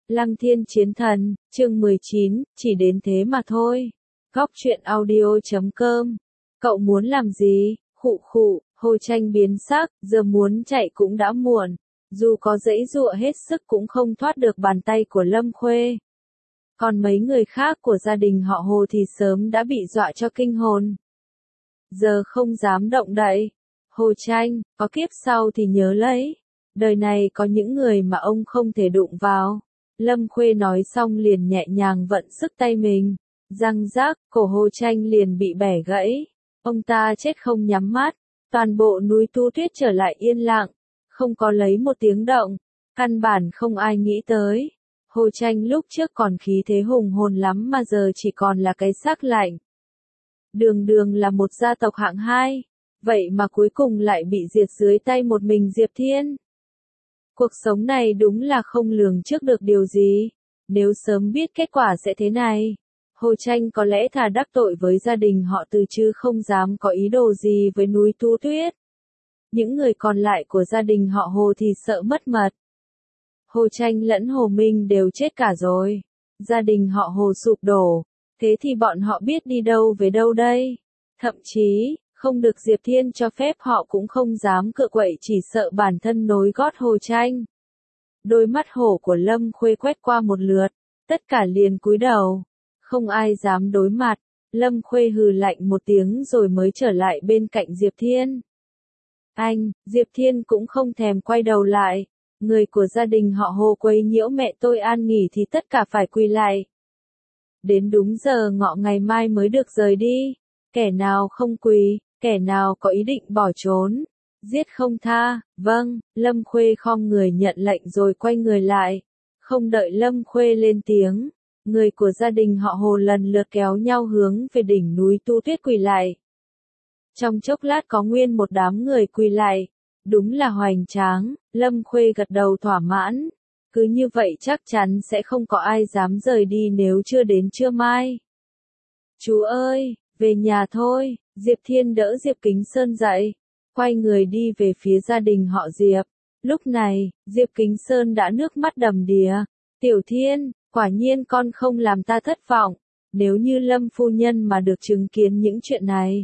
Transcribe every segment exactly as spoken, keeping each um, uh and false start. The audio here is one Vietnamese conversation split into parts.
Lăng Thiên Chiến Thần, chương mười chín, chỉ đến thế mà thôi. Góc truyện audio chấm com. Cậu muốn làm gì? Khụ khụ, Hồ Tranh biến sắc, giờ muốn chạy cũng đã muộn. Dù có giãy giụa hết sức cũng không thoát được bàn tay của Lâm Khuê. Còn mấy người khác của gia đình họ Hồ thì sớm đã bị dọa cho kinh hồn. Giờ không dám động đậy. Hồ Tranh, có kiếp sau thì nhớ lấy. Đời này có những người mà ông không thể đụng vào. Lâm Khuê nói xong liền nhẹ nhàng vận sức tay mình. Răng rác, cổ Hồ Tranh liền bị bẻ gãy. Ông ta chết không nhắm mắt. Toàn bộ núi Tu Tuyết trở lại yên lặng. Không có lấy một tiếng động. Căn bản không ai nghĩ tới. Hồ Tranh lúc trước còn khí thế hùng hồn lắm mà giờ chỉ còn là cái xác lạnh. Đường đường là một gia tộc hạng hai. Vậy mà cuối cùng lại bị diệt dưới tay một mình Diệp Thiên. Cuộc sống này đúng là không lường trước được điều gì. Nếu sớm biết kết quả sẽ thế này, Hồ Tranh có lẽ thà đắc tội với gia đình họ Từ chứ không dám có ý đồ gì với núi Tu Tuyết. Những người còn lại của gia đình họ Hồ thì sợ mất mật. Hồ Tranh lẫn Hồ Minh đều chết cả rồi. Gia đình họ Hồ sụp đổ. Thế thì bọn họ biết đi đâu về đâu đây? Thậm chí, không được Diệp Thiên cho phép họ cũng không dám cựa quậy, chỉ sợ bản thân nối gót Hồ Tranh. Đôi mắt hổ của Lâm Khuê quét qua một lượt, tất cả liền cúi đầu. Không ai dám đối mặt. Lâm Khuê hừ lạnh một tiếng rồi mới trở lại bên cạnh Diệp Thiên. Anh, Diệp Thiên cũng không thèm quay đầu lại. Người của gia đình họ Hồ quấy nhiễu mẹ tôi an nghỉ thì tất cả phải quỳ lại. Đến đúng giờ ngọ ngày mai mới được rời đi. Kẻ nào không quỳ, kẻ nào có ý định bỏ trốn, giết không tha. Vâng, Lâm Khuê khom người nhận lệnh rồi quay người lại. Không đợi Lâm Khuê lên tiếng, người của gia đình họ Hồ lần lượt kéo nhau hướng về đỉnh núi Tu Tuyết quỳ lại. Trong chốc lát có nguyên một đám người quỳ lại. Đúng là hoành tráng. Lâm Khuê gật đầu thỏa mãn. Cứ như vậy chắc chắn sẽ không có ai dám rời đi nếu chưa đến trưa mai. Chú ơi, về nhà thôi. Diệp Thiên đỡ Diệp Kính Sơn dậy, quay người đi về phía gia đình họ Diệp. Lúc này, Diệp Kính Sơn đã nước mắt đầm đìa. Tiểu Thiên, quả nhiên con không làm ta thất vọng. Nếu như Lâm phu nhân mà được chứng kiến những chuyện này,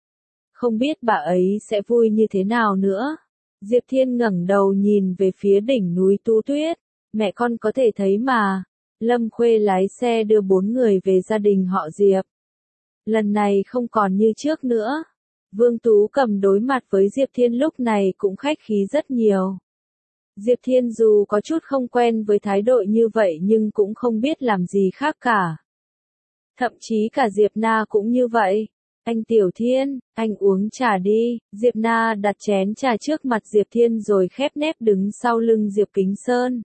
không biết bà ấy sẽ vui như thế nào nữa. Diệp Thiên ngẩng đầu nhìn về phía đỉnh núi Tu Tuyết. Mẹ con có thể thấy mà. Lâm Khuê lái xe đưa bốn người về gia đình họ Diệp. Lần này không còn như trước nữa. Vương Tú Cầm đối mặt với Diệp Thiên lúc này cũng khách khí rất nhiều. Diệp Thiên dù có chút không quen với thái độ như vậy nhưng cũng không biết làm gì khác cả. Thậm chí cả Diệp Na cũng như vậy. Anh Tiểu Thiên, anh uống trà đi. Diệp Na đặt chén trà trước mặt Diệp Thiên rồi khép nép đứng sau lưng Diệp Kính Sơn.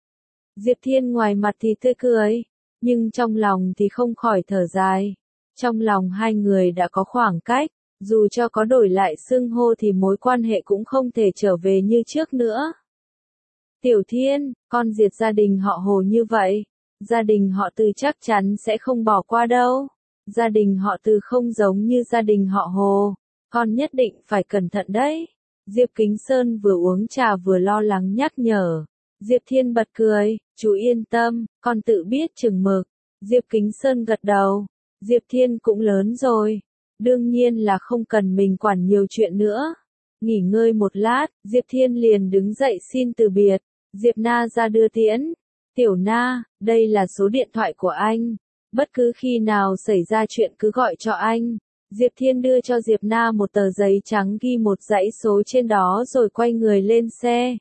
Diệp Thiên ngoài mặt thì tươi cười, nhưng trong lòng thì không khỏi thở dài. Trong lòng hai người đã có khoảng cách, dù cho có đổi lại xưng hô thì mối quan hệ cũng không thể trở về như trước nữa. Tiểu Thiên, con diệt gia đình họ Hồ như vậy, gia đình họ Từ chắc chắn sẽ không bỏ qua đâu. Gia đình họ Từ không giống như gia đình họ Hồ, con nhất định phải cẩn thận đấy. Diệp Kính Sơn vừa uống trà vừa lo lắng nhắc nhở. Diệp Thiên bật cười, chú yên tâm, con tự biết chừng mực. Diệp Kính Sơn gật đầu. Diệp Thiên cũng lớn rồi, đương nhiên là không cần mình quản nhiều chuyện nữa. Nghỉ ngơi một lát, Diệp Thiên liền đứng dậy xin từ biệt. Diệp Na ra đưa tiễn. Tiểu Na, đây là số điện thoại của anh. Bất cứ khi nào xảy ra chuyện cứ gọi cho anh. Diệp Thiên đưa cho Diệp Na một tờ giấy trắng ghi một dãy số trên đó rồi quay người lên xe.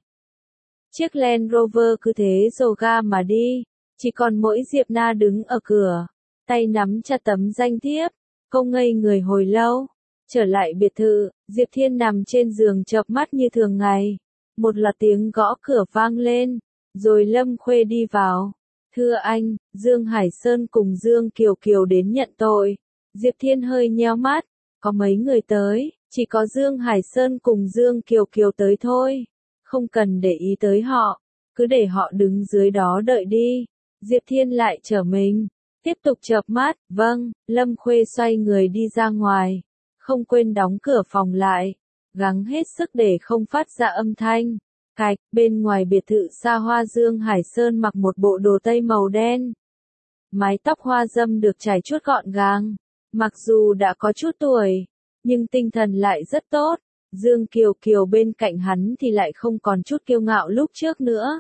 Chiếc Land Rover cứ thế rồ ga mà đi. Chỉ còn mỗi Diệp Na đứng ở cửa, tay nắm chặt tấm danh thiếp. Cô ngây người hồi lâu. Trở lại biệt thự, Diệp Thiên nằm trên giường chợp mắt như thường ngày. Một loạt tiếng gõ cửa vang lên, rồi Lâm Khuê đi vào. Thưa anh, Dương Hải Sơn cùng Dương Kiều Kiều đến nhận tội. Diệp Thiên hơi nheo mắt. Có mấy người tới, chỉ có Dương Hải Sơn cùng Dương Kiều Kiều tới thôi. Không cần để ý tới họ, cứ để họ đứng dưới đó đợi đi. Diệp Thiên lại trở mình, tiếp tục chợp mắt. Vâng, Lâm Khuê xoay người đi ra ngoài, không quên đóng cửa phòng lại, gắng hết sức để không phát ra âm thanh. Cạch, bên ngoài biệt thự xa hoa Dương Hải Sơn mặc một bộ đồ tây màu đen. Mái tóc hoa dâm được chải chuốt gọn gàng. Mặc dù đã có chút tuổi, nhưng tinh thần lại rất tốt. Dương Kiều Kiều bên cạnh hắn thì lại không còn chút kiêu ngạo lúc trước nữa.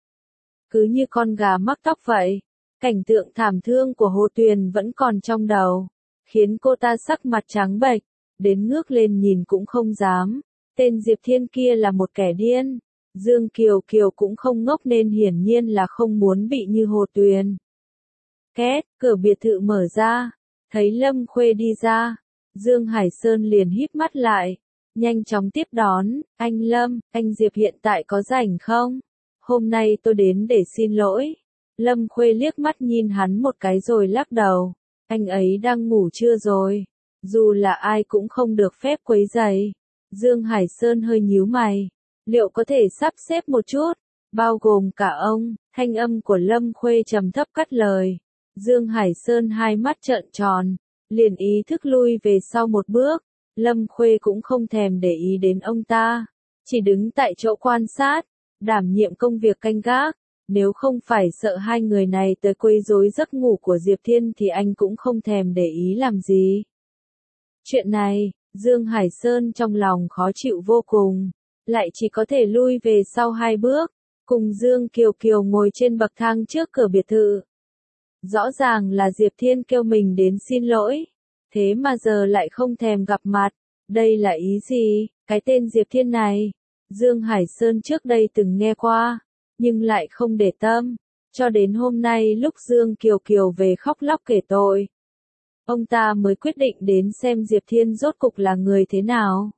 Cứ như con gà mắc tóc vậy. Cảnh tượng thảm thương của Hồ Tuyền vẫn còn trong đầu, khiến cô ta sắc mặt trắng bệch, đến ngước lên nhìn cũng không dám. Tên Diệp Thiên kia là một kẻ điên. Dương Kiều Kiều cũng không ngốc nên hiển nhiên là không muốn bị như Hồ Tuyền. Két, cửa biệt thự mở ra, thấy Lâm Khuê đi ra, Dương Hải Sơn liền híp mắt lại, nhanh chóng tiếp đón, anh Lâm, anh Diệp hiện tại có rảnh không? Hôm nay tôi đến để xin lỗi. Lâm Khuê liếc mắt nhìn hắn một cái rồi lắc đầu, anh ấy đang ngủ trưa rồi, dù là ai cũng không được phép quấy rầy. Dương Hải Sơn hơi nhíu mày, liệu có thể sắp xếp một chút, bao gồm cả ông, thanh âm của Lâm Khuê trầm thấp cắt lời. Dương Hải Sơn hai mắt trợn tròn, liền ý thức lui về sau một bước. Lâm Khuê cũng không thèm để ý đến ông ta, chỉ đứng tại chỗ quan sát, đảm nhiệm công việc canh gác. Nếu không phải sợ hai người này tới quấy rối giấc ngủ của Diệp Thiên thì anh cũng không thèm để ý làm gì. Chuyện này, Dương Hải Sơn trong lòng khó chịu vô cùng, lại chỉ có thể lui về sau hai bước, cùng Dương Kiều Kiều ngồi trên bậc thang trước cửa biệt thự. Rõ ràng là Diệp Thiên kêu mình đến xin lỗi, thế mà giờ lại không thèm gặp mặt, đây là ý gì? Cái tên Diệp Thiên này, Dương Hải Sơn trước đây từng nghe qua, nhưng lại không để tâm, cho đến hôm nay lúc Dương Kiều Kiều về khóc lóc kể tội. Ông ta mới quyết định đến xem Diệp Thiên rốt cục là người thế nào.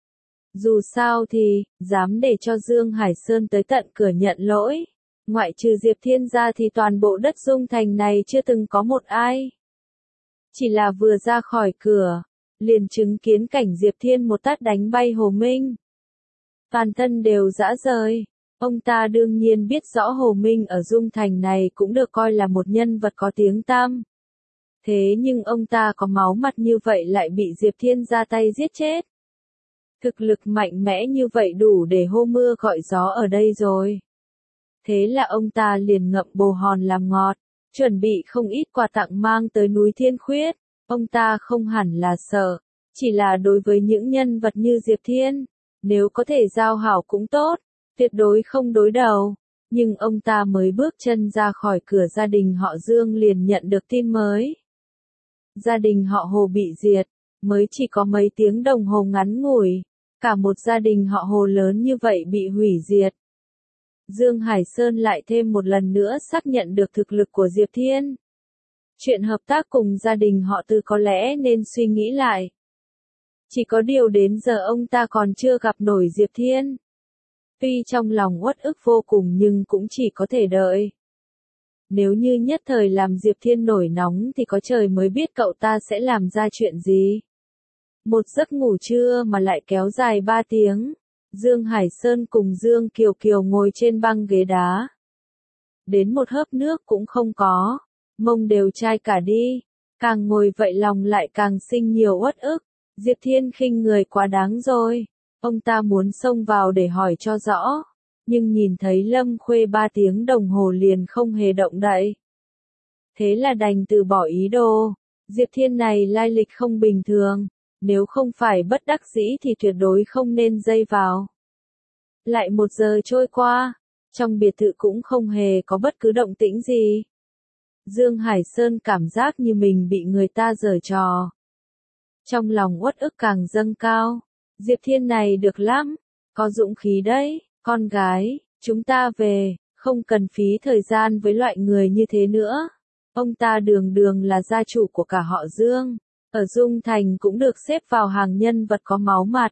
Dù sao thì, dám để cho Dương Hải Sơn tới tận cửa nhận lỗi. Ngoại trừ Diệp Thiên ra thì toàn bộ đất Dung Thành này chưa từng có một ai. Chỉ là vừa ra khỏi cửa, liền chứng kiến cảnh Diệp Thiên một tát đánh bay Hồ Minh. Toàn thân đều rã rời. Ông ta đương nhiên biết rõ Hồ Minh ở Dung Thành này cũng được coi là một nhân vật có tiếng tăm. Thế nhưng ông ta có máu mặt như vậy lại bị Diệp Thiên ra tay giết chết. Thực lực mạnh mẽ như vậy đủ để hô mưa gọi gió ở đây rồi. Thế là ông ta liền ngậm bồ hòn làm ngọt, chuẩn bị không ít quà tặng mang tới núi Thiên Khuyết. Ông ta không hẳn là sợ, chỉ là đối với những nhân vật như Diệp Thiên, nếu có thể giao hảo cũng tốt, tuyệt đối không đối đầu. Nhưng ông ta mới bước chân ra khỏi cửa gia đình họ Dương liền nhận được tin mới. Gia đình họ Hồ bị diệt, mới chỉ có mấy tiếng đồng hồ ngắn ngủi, cả một gia đình họ Hồ lớn như vậy bị hủy diệt. Dương Hải Sơn lại thêm một lần nữa xác nhận được thực lực của Diệp Thiên. Chuyện hợp tác cùng gia đình họ Từ có lẽ nên suy nghĩ lại. Chỉ có điều đến giờ ông ta còn chưa gặp nổi Diệp Thiên. Tuy trong lòng uất ức vô cùng nhưng cũng chỉ có thể đợi. Nếu như nhất thời làm Diệp Thiên nổi nóng thì có trời mới biết cậu ta sẽ làm ra chuyện gì. Một giấc ngủ trưa mà lại kéo dài ba tiếng. Dương Hải Sơn cùng Dương Kiều Kiều ngồi trên băng ghế đá. Đến một hớp nước cũng không có. Mông đều chai cả đi. Càng ngồi vậy lòng lại càng sinh nhiều uất ức. Diệp Thiên khinh người quá đáng rồi. Ông ta muốn xông vào để hỏi cho rõ. Nhưng nhìn thấy Lâm Khuê ba tiếng đồng hồ liền không hề động đậy. Thế là đành từ bỏ ý đồ. Diệp Thiên này lai lịch không bình thường. Nếu không phải bất đắc dĩ thì tuyệt đối không nên dây vào. Lại một giờ trôi qua. Trong biệt thự cũng không hề có bất cứ động tĩnh gì. Dương Hải Sơn cảm giác như mình bị người ta giở trò. Trong lòng uất ức càng dâng cao. Diệp Thiên này được lắm. Có dũng khí đấy. Con gái, chúng ta về, không cần phí thời gian với loại người như thế nữa. Ông ta đường đường là gia chủ của cả họ Dương. Ở Dung Thành cũng được xếp vào hàng nhân vật có máu mặt.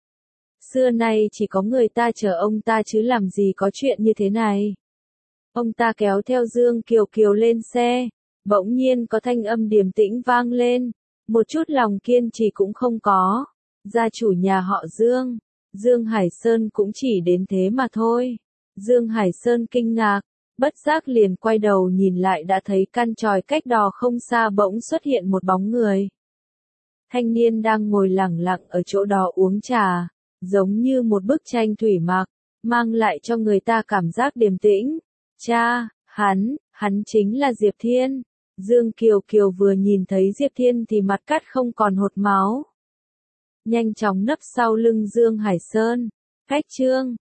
Xưa nay chỉ có người ta chờ ông ta chứ làm gì có chuyện như thế này. Ông ta kéo theo Dương Kiều Kiều lên xe. Bỗng nhiên có thanh âm điềm tĩnh vang lên. Một chút lòng kiên trì cũng không có. Gia chủ nhà họ Dương. Dương Hải Sơn cũng chỉ đến thế mà thôi. Dương Hải Sơn kinh ngạc, bất giác liền quay đầu nhìn lại đã thấy căn tròi cách đó không xa bỗng xuất hiện một bóng người. Thanh niên đang ngồi lẳng lặng ở chỗ đó uống trà, giống như một bức tranh thủy mặc, mang lại cho người ta cảm giác điềm tĩnh. Cha, hắn, hắn chính là Diệp Thiên. Dương Kiều Kiều vừa nhìn thấy Diệp Thiên thì mặt cắt không còn hột máu. Nhanh chóng nấp sau lưng Dương Hải Sơn. Khách trương.